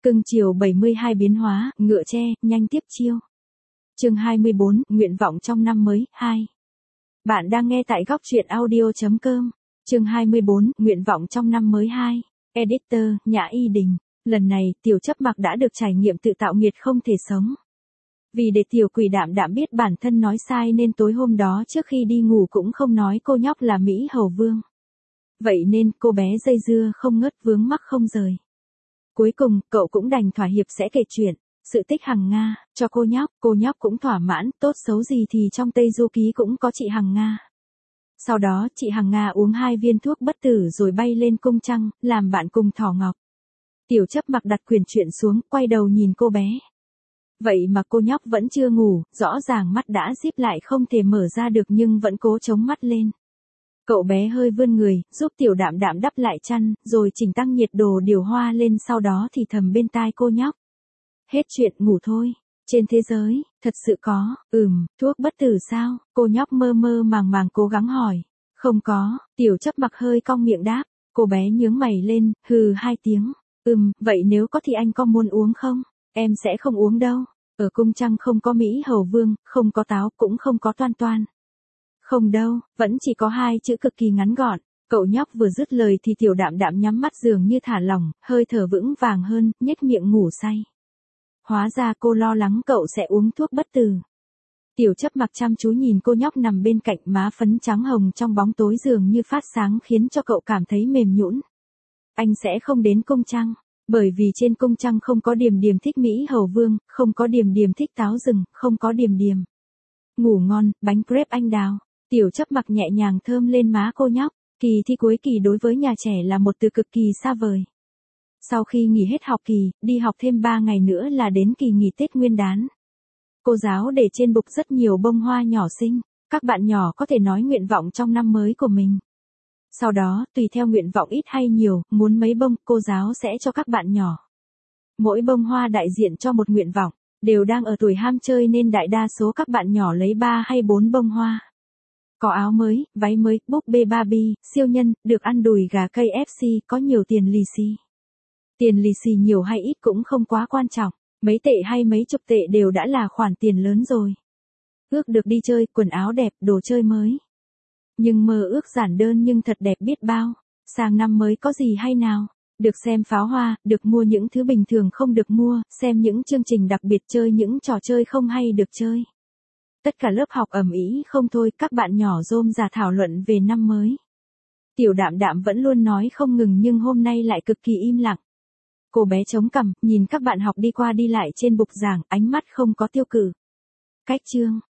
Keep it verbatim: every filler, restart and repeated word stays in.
Cưng chiều bảy mươi hai biến hóa, ngựa tre, nhanh tiếp chiêu. Chương hai mươi bốn, nguyện vọng trong năm mới, hai. Bạn đang nghe tại góc truyện audio chấm com. Chương hai mươi bốn, nguyện vọng trong năm mới hai. Editor, Nhã Y Đình. Lần này, Tiểu Chấp Mặc đã được trải nghiệm tự tạo nghiệt không thể sống. Vì để Tiểu Quỷ Đạm Đạm biết bản thân nói sai nên tối hôm đó trước khi đi ngủ cũng không nói cô nhóc là Mỹ Hầu Vương. Vậy nên cô bé dây dưa không ngớt vướng mắc không rời. Cuối cùng, cậu cũng đành thỏa hiệp sẽ kể chuyện, sự tích Hằng Nga, cho cô nhóc, cô nhóc cũng thỏa mãn, tốt xấu gì thì trong Tây Du Ký cũng có chị Hằng Nga. Sau đó, chị Hằng Nga uống hai viên thuốc bất tử rồi bay lên cung trăng, làm bạn cùng Thỏ Ngọc. Tiểu Chấp Mặc đặt quyển truyện xuống, quay đầu nhìn cô bé. Vậy mà cô nhóc vẫn chưa ngủ, rõ ràng mắt đã díp lại không thể mở ra được nhưng vẫn cố chống mắt lên. Cậu bé hơi vươn người, giúp Tiểu Đạm Đạm đắp lại chăn, rồi chỉnh tăng nhiệt độ điều hòa lên sau đó thì thầm bên tai cô nhóc. Hết chuyện ngủ thôi, trên thế giới, thật sự có, ừm, thuốc bất tử sao, cô nhóc mơ mơ màng màng cố gắng hỏi. Không có, Tiểu Chấp Mặc hơi cong miệng đáp, cô bé nhướng mày lên, hừ hai tiếng. Ừm, vậy nếu có thì anh có muốn uống không? Em sẽ không uống đâu, ở cung trăng không có Mỹ Hầu Vương, không có táo, cũng không có toan toan. Không đâu, vẫn chỉ có hai chữ cực kỳ ngắn gọn. Cậu nhóc vừa dứt lời thì Tiểu Đạm Đạm nhắm mắt dường như thả lỏng, hơi thở vững vàng hơn, nhếch miệng ngủ say. Hóa ra cô lo lắng cậu sẽ uống thuốc bất tử. Tiểu Chấp Mặc chăm chú nhìn cô nhóc nằm bên cạnh, má phấn trắng hồng trong bóng tối dường như phát sáng khiến cho cậu cảm thấy mềm nhũn. Anh sẽ không đến cung trăng, bởi vì trên cung trăng không có Điềm Điềm thích Mỹ Hầu Vương, không có Điềm Điềm thích táo rừng, không có Điềm Điềm. Ngủ ngon, bánh crepe anh đào. Tiểu Chấp Mặc nhẹ nhàng thơm lên má cô nhóc. Kỳ thi cuối kỳ đối với nhà trẻ là một từ cực kỳ xa vời. Sau khi nghỉ hết học kỳ, đi học thêm ba ngày nữa là đến kỳ nghỉ Tết Nguyên đán. Cô giáo để trên bục rất nhiều bông hoa nhỏ xinh, các bạn nhỏ có thể nói nguyện vọng trong năm mới của mình. Sau đó, tùy theo nguyện vọng ít hay nhiều, muốn mấy bông, cô giáo sẽ cho các bạn nhỏ. Mỗi bông hoa đại diện cho một nguyện vọng, đều đang ở tuổi ham chơi nên đại đa số các bạn nhỏ lấy ba hay bốn bông hoa. Có áo mới, váy mới, búp bê Barbie, siêu nhân, được ăn đùi gà ca ép xê, có nhiều tiền lì xì. Tiền lì xì nhiều hay ít cũng không quá quan trọng, mấy tệ hay mấy chục tệ đều đã là khoản tiền lớn rồi. Ước được đi chơi, quần áo đẹp, đồ chơi mới. Nhưng mơ ước giản đơn nhưng thật đẹp biết bao. Sang năm mới có gì hay nào? Được xem pháo hoa, được mua những thứ bình thường không được mua, xem những chương trình đặc biệt, chơi những trò chơi không hay được chơi. Tất cả lớp học ầm ĩ không thôi, các bạn nhỏ rôm rả thảo luận về năm mới. Tiểu Đạm Đạm vẫn luôn nói không ngừng nhưng hôm nay lại cực kỳ im lặng. Cô bé chống cằm, nhìn các bạn học đi qua đi lại trên bục giảng, ánh mắt không có tiêu cự. Cách chương,